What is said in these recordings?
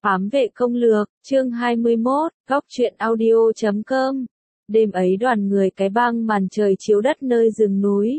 Ám vệ công lược, chương 21, góc truyện audio.com. Đêm ấy đoàn người cái băng màn trời chiếu đất nơi rừng núi.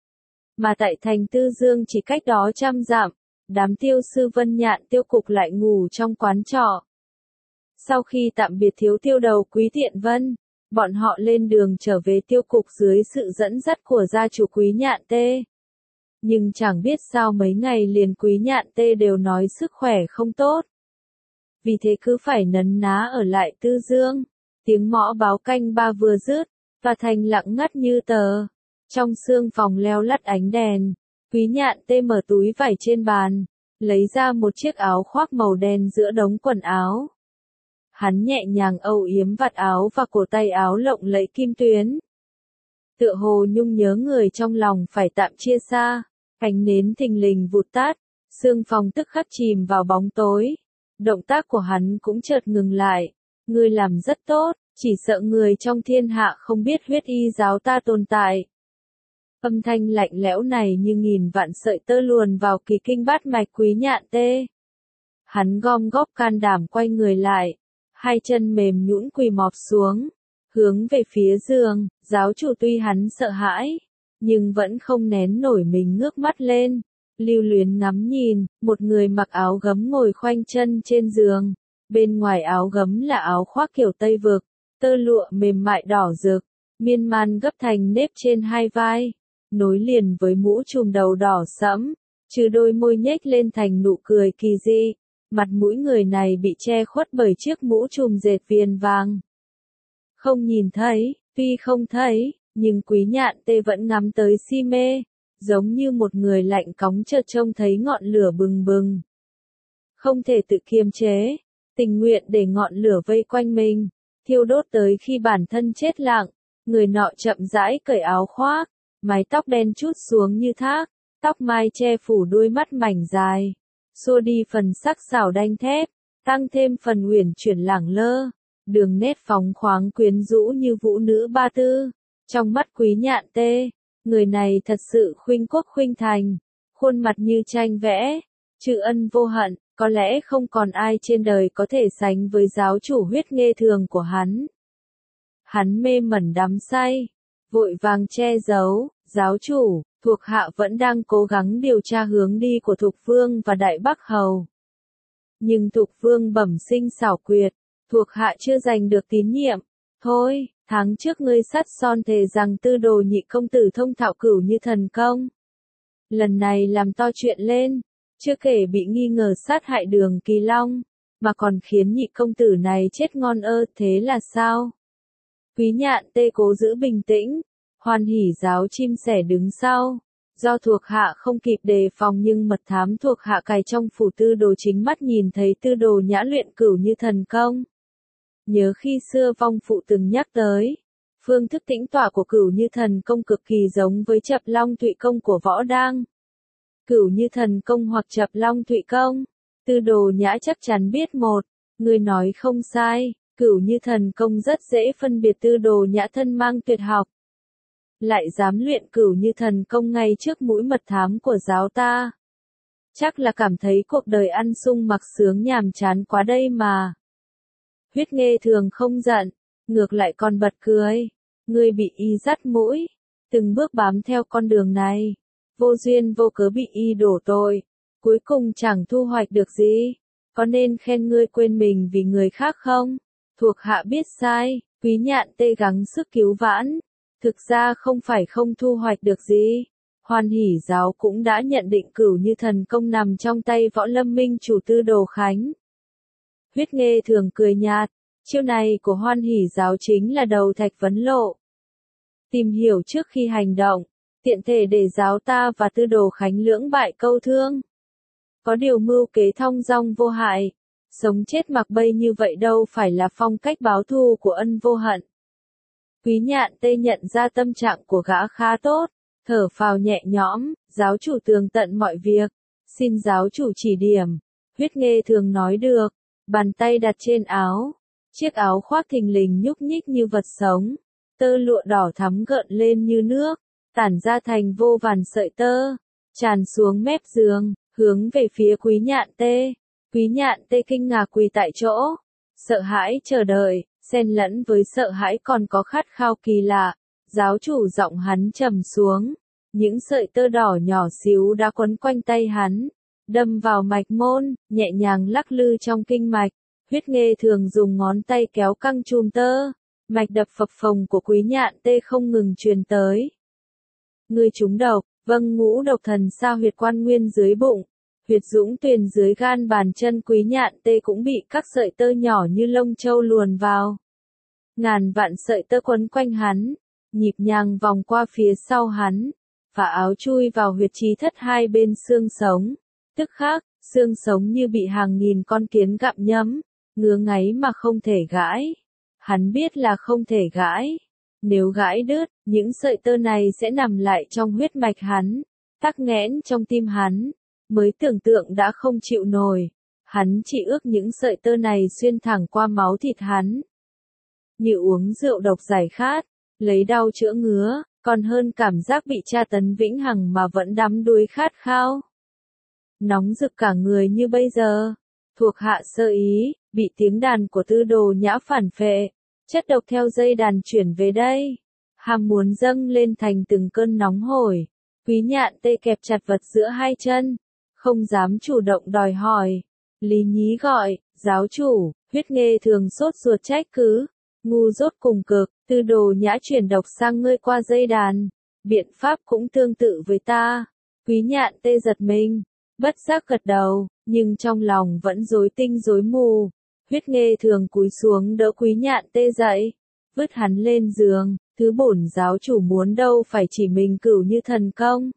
Mà tại thành Tư Dương chỉ cách đó 100 dặm, đám Tiêu Sư Vân Nhạn Tiêu Cục lại ngủ trong quán trọ. Sau khi tạm biệt thiếu tiêu đầu Quý Tiện Vân, bọn họ lên đường trở về Tiêu Cục dưới sự dẫn dắt của gia chủ Quý Nhạn Tê. Nhưng chẳng biết sao mấy ngày liền Quý Nhạn Tê đều nói sức khỏe không tốt. Vì thế cứ phải nấn ná ở lại Tư Dương. Tiếng mõ báo canh ba vừa dứt, và thành lặng ngắt như tờ. Trong sương phòng leo lắt ánh đèn, Quý Nhạn Tê mở túi vải trên bàn, lấy ra một chiếc áo khoác màu đen giữa đống quần áo. Hắn nhẹ nhàng âu yếm vạt áo và cổ tay áo lộng lẫy kim tuyến. Tựa hồ nhung nhớ người trong lòng phải tạm chia xa, ánh nến thình lình vụt tắt, sương phòng tức khắc chìm vào bóng tối. Động tác của hắn cũng chợt ngừng lại. Ngươi làm rất tốt, chỉ sợ người trong thiên hạ không biết huyết y giáo ta tồn tại. Âm thanh lạnh lẽo này như nghìn vạn sợi tơ luồn vào kỳ kinh bát mạch Quý Nhạn Tê. Hắn gom góp can đảm quay người lại, hai chân mềm nhũn quỳ mọp xuống, hướng về phía giường. Giáo chủ tuy hắn sợ hãi, nhưng vẫn không nén nổi mình ngước mắt lên. Lưu luyến ngắm nhìn, một người mặc áo gấm ngồi khoanh chân trên giường. Bên ngoài áo gấm là áo khoác kiểu Tây Vực, tơ lụa mềm mại đỏ rực, miên man gấp thành nếp trên hai vai, nối liền với mũ trùm đầu đỏ sẫm, trừ đôi môi nhếch lên thành nụ cười kỳ dị. Mặt mũi người này bị che khuất bởi chiếc mũ trùm dệt viền vàng. Không nhìn thấy, tuy không thấy, nhưng Quý Nhạn Tê vẫn ngắm tới si mê. Giống như một người lạnh cóng chợt trông thấy ngọn lửa bừng bừng. Không thể tự kiềm chế, tình nguyện để ngọn lửa vây quanh mình, thiêu đốt tới khi bản thân chết lặng. Người nọ chậm rãi cởi áo khoác, mái tóc đen trút xuống như thác, tóc mai che phủ đuôi mắt mảnh dài, xua đi phần sắc sảo đanh thép, tăng thêm phần uyển chuyển lẳng lơ, đường nét phóng khoáng quyến rũ như vũ nữ ba tư. Trong mắt Quý Nhạn Tê, người này thật sự khuynh quốc khuynh thành, khuôn mặt như tranh vẽ, trừ ân vô hận, có lẽ không còn ai trên đời có thể sánh với giáo chủ huyết nghê thường của hắn. Hắn mê mẩn đắm say, vội vàng che giấu, giáo chủ, thuộc hạ vẫn đang cố gắng điều tra hướng đi của Thục Vương và Đại Bắc Hầu. Nhưng Thục Vương bẩm sinh xảo quyệt, thuộc hạ chưa giành được tín nhiệm. Thôi, tháng trước ngươi sắt son thề rằng Tư Đồ nhị công tử thông thạo cửu như thần công. Lần này làm to chuyện lên, chưa kể bị nghi ngờ sát hại Đường Kỳ Long, mà còn khiến nhị công tử này chết ngon ơ, thế là sao? Quý Nhạn Tê cố giữ bình tĩnh, hoan hỉ giáo chim sẻ đứng sau. Do thuộc hạ không kịp đề phòng nhưng mật thám thuộc hạ cài trong phủ Tư Đồ chính mắt nhìn thấy Tư Đồ nhã luyện cửu như thần công. Nhớ khi xưa vong phụ từng nhắc tới, phương thức tĩnh tọa của cửu như thần công cực kỳ giống với Chập Long Thụy công của Võ Đang. Cửu như thần công hoặc Chập Long Thụy công, Tư Đồ nhã chắc chắn biết một, người nói không sai, cửu như thần công rất dễ phân biệt Tư Đồ nhã thân mang tuyệt học. Lại dám luyện cửu như thần công ngay trước mũi mật thám của giáo ta. Chắc là cảm thấy cuộc đời ăn sung mặc sướng nhàm chán quá đây mà. Huyết nghê thường không giận, ngược lại còn bật cười. Ngươi bị y dắt mũi, từng bước bám theo con đường này, vô duyên vô cớ bị y đổ tội, cuối cùng chẳng thu hoạch được gì. Có nên khen ngươi quên mình vì người khác không? Thuộc hạ biết sai, Quý Nhạn Tê gắng sức cứu vãn. Thực ra không phải không thu hoạch được gì. Hoan hỉ giáo cũng đã nhận định cửu như thần công nằm trong tay Võ Lâm Minh chủ Tư Đồ Khánh. Huyết nghê thường cười nhạt, chiêu này của Hoan hỉ giáo chính là đầu thạch vấn lộ. Tìm hiểu trước khi hành động, tiện thể để giáo ta và Tư Đồ Khánh lưỡng bại câu thương. Có điều mưu kế thong dong vô hại, sống chết mặc bay như vậy đâu phải là phong cách báo thù của ân vô hận. Quý Nhạn Tê nhận ra tâm trạng của gã khá tốt, thở phào nhẹ nhõm, giáo chủ tường tận mọi việc, xin giáo chủ chỉ điểm. Huyết nghê thường nói được, bàn tay đặt trên áo, chiếc áo khoác thình lình nhúc nhích như vật sống, tơ lụa đỏ thắm gợn lên như nước, tản ra thành vô vàn sợi tơ, tràn xuống mép giường, hướng về phía Quý Nhạn Tê. Quý Nhạn Tê kinh ngạc quỳ tại chỗ, sợ hãi chờ đợi, xen lẫn với sợ hãi còn có khát khao kỳ lạ. Giáo chủ giọng hắn trầm xuống, những sợi tơ đỏ nhỏ xíu đã quấn quanh tay hắn, đâm vào mạch môn, nhẹ nhàng lắc lư trong kinh mạch. Huyết Nghê Thường dùng ngón tay kéo căng chùm tơ, mạch đập phập phồng của Quý Nhạn Tê không ngừng truyền tới. Ngươi trúng độc, vâng, ngũ độc thần sao huyệt quan nguyên dưới bụng, huyệt dũng tuyền dưới gan bàn chân. Quý Nhạn Tê cũng bị các sợi tơ nhỏ như lông châu luồn vào. Ngàn vạn sợi tơ quấn quanh hắn, nhịp nhàng vòng qua phía sau hắn, và áo chui vào huyệt chí thất hai bên xương sống. Tức khắc, xương sống như bị hàng nghìn con kiến gặm nhấm, ngứa ngáy mà không thể gãi. Hắn biết là không thể gãi. Nếu gãi đứt, những sợi tơ này sẽ nằm lại trong huyết mạch hắn, tắc nghẽn trong tim hắn. Mới tưởng tượng đã không chịu nổi. Hắn chỉ ước những sợi tơ này xuyên thẳng qua máu thịt hắn. Như uống rượu độc giải khát, lấy đau chữa ngứa, còn hơn cảm giác bị tra tấn vĩnh hằng mà vẫn đắm đuối khát khao. Nóng rực cả người như bây giờ. Thuộc hạ sơ ý, bị tiếng đàn của Tư Đồ Nhã phản phệ. Chất độc theo dây đàn chuyển về đây. Ham muốn dâng lên thành từng cơn nóng hổi. Quý Nhạn Tê kẹp chặt vật giữa hai chân, không dám chủ động đòi hỏi. Lý Nhí gọi, giáo chủ. Huyết Nghê Thường sốt ruột trách cứ. Ngu dốt cùng cực, Tư Đồ Nhã chuyển độc sang ngươi qua dây đàn. Biện pháp cũng tương tự với ta. Quý Nhạn Tê giật mình, bất giác gật đầu, nhưng trong lòng vẫn rối tinh rối mù. Huyết Nghê Thường cúi xuống đỡ Quý Nhạn Tê dậy, vứt hắn lên giường. Thứ bổn giáo chủ muốn đâu phải chỉ mình cửu như thần công.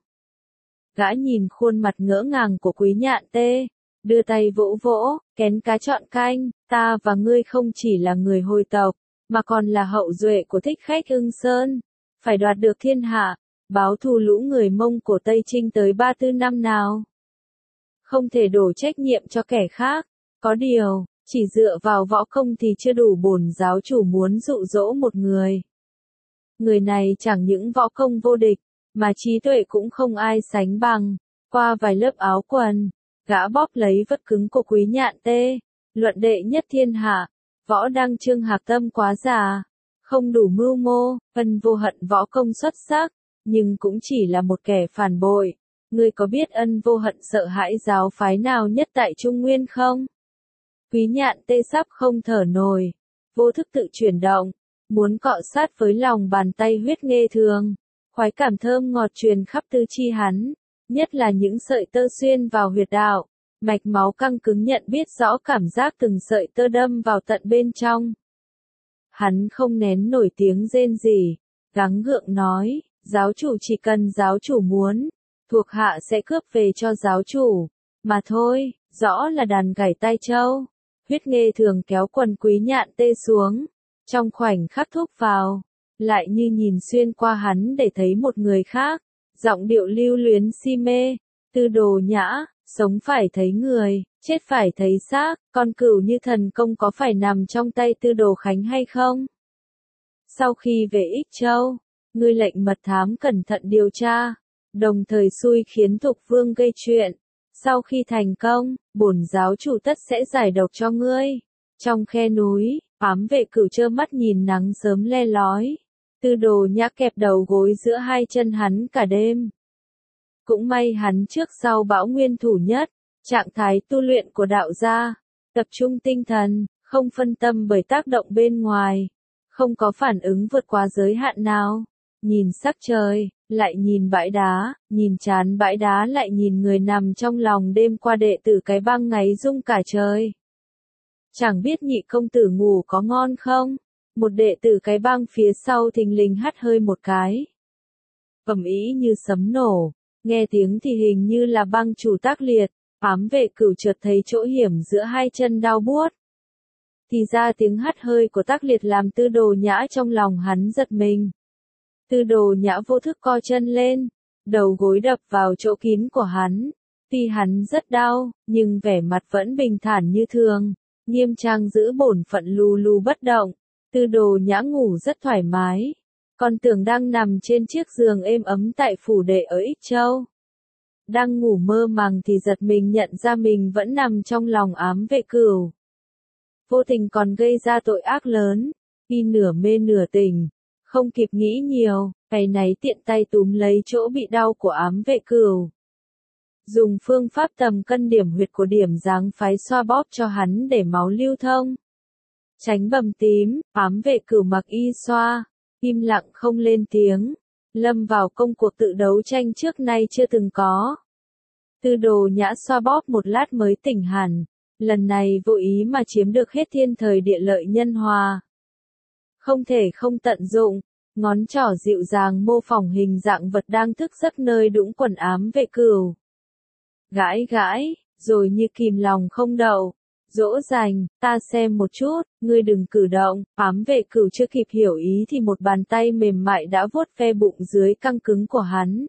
Gã nhìn khuôn mặt ngỡ ngàng của Quý Nhạn Tê, đưa tay vỗ vỗ, kén cá chọn canh. Ta và ngươi không chỉ là người Hồi tộc, mà còn là hậu duệ của Thích Khách Ưng Sơn. Phải đoạt được thiên hạ, báo thù lũ người Mông Cổ Tây Trinh tới 34 năm nào. Không thể đổ trách nhiệm cho kẻ khác. Có điều, chỉ dựa vào võ công thì chưa đủ. Bổn giáo chủ muốn dụ dỗ một người. Người này chẳng những võ công vô địch, mà trí tuệ cũng không ai sánh bằng. Qua vài lớp áo quần, gã bóp lấy vật cứng của Quý Nhạn Tê. Luận đệ nhất thiên hạ, võ đăng Trương Hạc tâm quá già, không đủ mưu mô. Ân Vô Hận võ công xuất sắc, nhưng cũng chỉ là một kẻ phản bội. Ngươi có biết Ân Vô Hận sợ hãi giáo phái nào nhất tại Trung Nguyên không? Quý Nhạn Tê sắp không thở nổi, vô thức tự chuyển động, muốn cọ sát với lòng bàn tay Huyết Nghê Thường. Khoái cảm thơm ngọt truyền khắp tứ chi hắn, nhất là những sợi tơ xuyên vào huyệt đạo. Mạch máu căng cứng nhận biết rõ cảm giác từng sợi tơ đâm vào tận bên trong. Hắn không nén nổi tiếng rên rỉ, gắng gượng nói, giáo chủ chỉ cần giáo chủ muốn, thuộc hạ sẽ cướp về cho giáo chủ. Mà thôi, rõ là đàn gảy tai trâu. Huyết Nghê Thường kéo quần Quý Nhạn Tê xuống, trong khoảnh khắc thúc vào, lại như nhìn xuyên qua hắn để thấy một người khác. Giọng điệu lưu luyến si mê, Tư Đồ Nhã, sống phải thấy người, chết phải thấy xác. Con cửu như thần công có phải nằm trong tay Tư Đồ Khánh hay không? Sau khi về Ích Châu, ngươi lệnh mật thám cẩn thận điều tra, đồng thời xui khiến Thục Vương gây chuyện. Sau khi thành công, bổn giáo chủ tất sẽ giải độc cho ngươi. Trong khe núi, ám vệ cửu trơ mắt nhìn nắng sớm le lói. Tư Đồ Nhã kẹp đầu gối giữa hai chân hắn cả đêm. Cũng may hắn trước sau bão nguyên thủ nhất, trạng thái tu luyện của đạo gia, tập trung tinh thần, không phân tâm bởi tác động bên ngoài, không có phản ứng vượt quá giới hạn nào. Nhìn sắc trời, lại nhìn bãi đá, nhìn chán bãi đá lại nhìn người nằm trong lòng đêm qua. Đệ tử Cái Bang ngáy rung cả trời. Chẳng biết nhị công tử ngủ có ngon không? Một đệ tử Cái Bang phía sau thình lình hắt hơi một cái. Ầm ĩ như sấm nổ, nghe tiếng thì hình như là băng chủ Tác Liệt. Ám vệ cửu chợt thấy chỗ hiểm giữa hai chân đau buốt. Thì ra tiếng hắt hơi của Tác Liệt làm Tư Đồ Nhã trong lòng hắn giật mình. Tư Đồ Nhã vô thức co chân lên, đầu gối đập vào chỗ kín của hắn. Tuy hắn rất đau, nhưng vẻ mặt vẫn bình thản như thường, nghiêm trang giữ bổn phận lù lù bất động. Tư Đồ Nhã ngủ rất thoải mái, còn tưởng đang nằm trên chiếc giường êm ấm tại phủ đệ ở Ích Châu. đang ngủ mơ màng thì giật mình nhận ra mình vẫn nằm trong lòng ám vệ cửu. Vô tình còn gây ra tội ác lớn, y nửa mê nửa tỉnh, không kịp nghĩ nhiều, cái náy tiện tay túm lấy chỗ bị đau của ám vệ cửu. Dùng phương pháp tầm cân điểm huyệt của điểm dáng phái xoa bóp cho hắn để máu lưu thông. Tránh bầm tím, ám vệ cửu mặc y xoa, im lặng không lên tiếng, lâm vào công cuộc tự đấu tranh trước nay chưa từng có. Tư Đồ Nhã xoa bóp một lát mới tỉnh hẳn, lần này vô ý mà chiếm được hết thiên thời địa lợi nhân hòa. Không thể không tận dụng, ngón trỏ dịu dàng mô phỏng hình dạng vật đang thức giấc nơi đũng quần ám vệ cửu. Gãi gãi, rồi như kìm lòng không đậu, dỗ dành, ta xem một chút, ngươi đừng cử động, ám vệ cửu chưa kịp hiểu ý thì một bàn tay mềm mại đã vuốt ve bụng dưới căng cứng của hắn.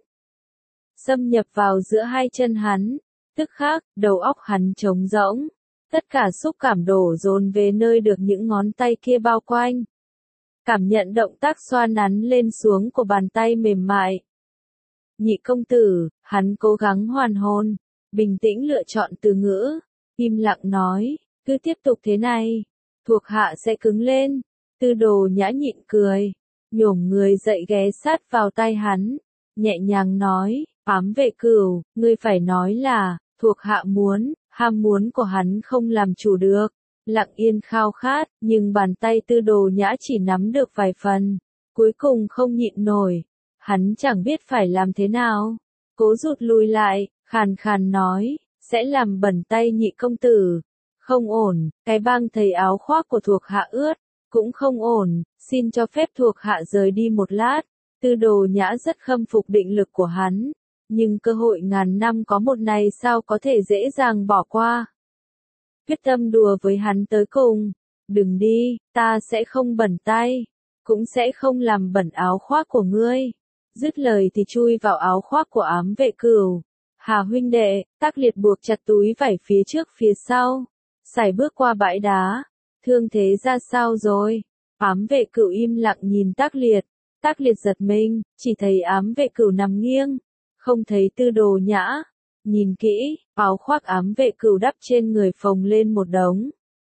Xâm nhập vào giữa hai chân hắn, tức khắc, đầu óc hắn trống rỗng, tất cả xúc cảm đổ dồn về nơi được những ngón tay kia bao quanh. Cảm nhận động tác xoa nắn lên xuống của bàn tay mềm mại. Nhị công tử, hắn cố gắng hoàn hồn, bình tĩnh lựa chọn từ ngữ, im lặng nói, cứ tiếp tục thế này, thuộc hạ sẽ cứng lên. Tư Đồ Nhã nhịn cười, nhổm người dậy ghé sát vào tai hắn, nhẹ nhàng nói, ám vệ cửu, ngươi phải nói là, thuộc hạ muốn, ham muốn của hắn không làm chủ được. Lặng yên khao khát, nhưng bàn tay Tư Đồ Nhã chỉ nắm được vài phần, cuối cùng không nhịn nổi, hắn chẳng biết phải làm thế nào, cố rụt lùi lại, khàn khàn nói, sẽ làm bẩn tay nhị công tử, không ổn, cái băng thầy áo khoác của thuộc hạ ướt, cũng không ổn, xin cho phép thuộc hạ rời đi một lát. Tư Đồ Nhã rất khâm phục định lực của hắn, nhưng cơ hội ngàn năm có một này sao có thể dễ dàng bỏ qua. Quyết tâm đùa với hắn tới cùng, đừng đi, ta sẽ không bẩn tay, cũng sẽ không làm bẩn áo khoác của ngươi. Dứt lời thì chui vào áo khoác của ám vệ cửu. Hà huynh đệ, Tác Liệt buộc chặt túi vải phía trước phía sau, sải bước qua bãi đá, thương thế ra sao rồi? Ám vệ cửu im lặng nhìn Tác Liệt giật mình, chỉ thấy ám vệ cửu nằm nghiêng, không thấy Tư Đồ Nhã. Nhìn kỹ, áo khoác ám vệ cửu đắp trên người phồng lên một đống.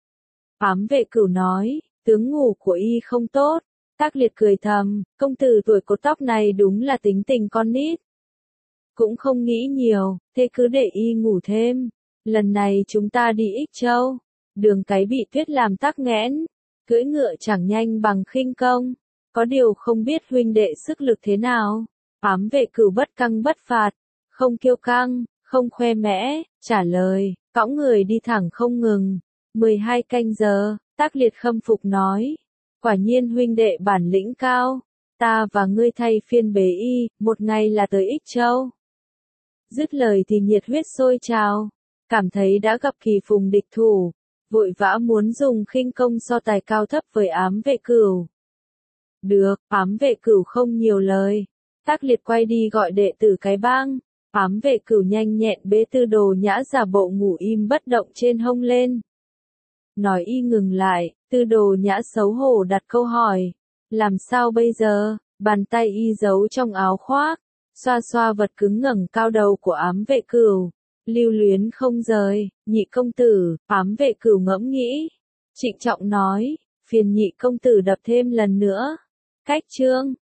Ám vệ cửu nói, tướng ngủ của y không tốt. Tác Liệt cười thầm, công tử tuổi cột tóc này đúng là tính tình con nít. Cũng không nghĩ nhiều, thế cứ để y ngủ thêm. Lần này chúng ta đi Ích Châu, đường cái bị tuyết làm tắc nghẽn, cưỡi ngựa chẳng nhanh bằng khinh công. Có điều không biết huynh đệ sức lực thế nào. Ám vệ cửu bất căng bất phạt, không kiêu căng, không khoe mẽ, trả lời, cõng người đi thẳng không ngừng. 12 canh giờ, Tác Liệt khâm phục nói, quả nhiên huynh đệ bản lĩnh cao, ta và ngươi thay phiên bế y, một ngày là tới Ích Châu. Dứt lời thì nhiệt huyết sôi trào, cảm thấy đã gặp kỳ phùng địch thủ, vội vã muốn dùng khinh công so tài cao thấp với ám vệ cửu. Được, ám vệ cửu không nhiều lời. Tác Liệt quay đi gọi đệ tử cái bang. Ám vệ cửu nhanh nhẹn bế Tư Đồ Nhã giả bộ ngủ im bất động trên hông lên. Nói y ngừng lại, Tư Đồ Nhã xấu hổ đặt câu hỏi. Làm sao bây giờ? Bàn tay y giấu trong áo khoác, xoa xoa vật cứng ngẩng cao đầu của ám vệ cửu. Lưu luyến không rời, nhị công tử, ám vệ cửu ngẫm nghĩ. Trịnh trọng nói, phiền nhị công tử đập thêm lần nữa. Cách chương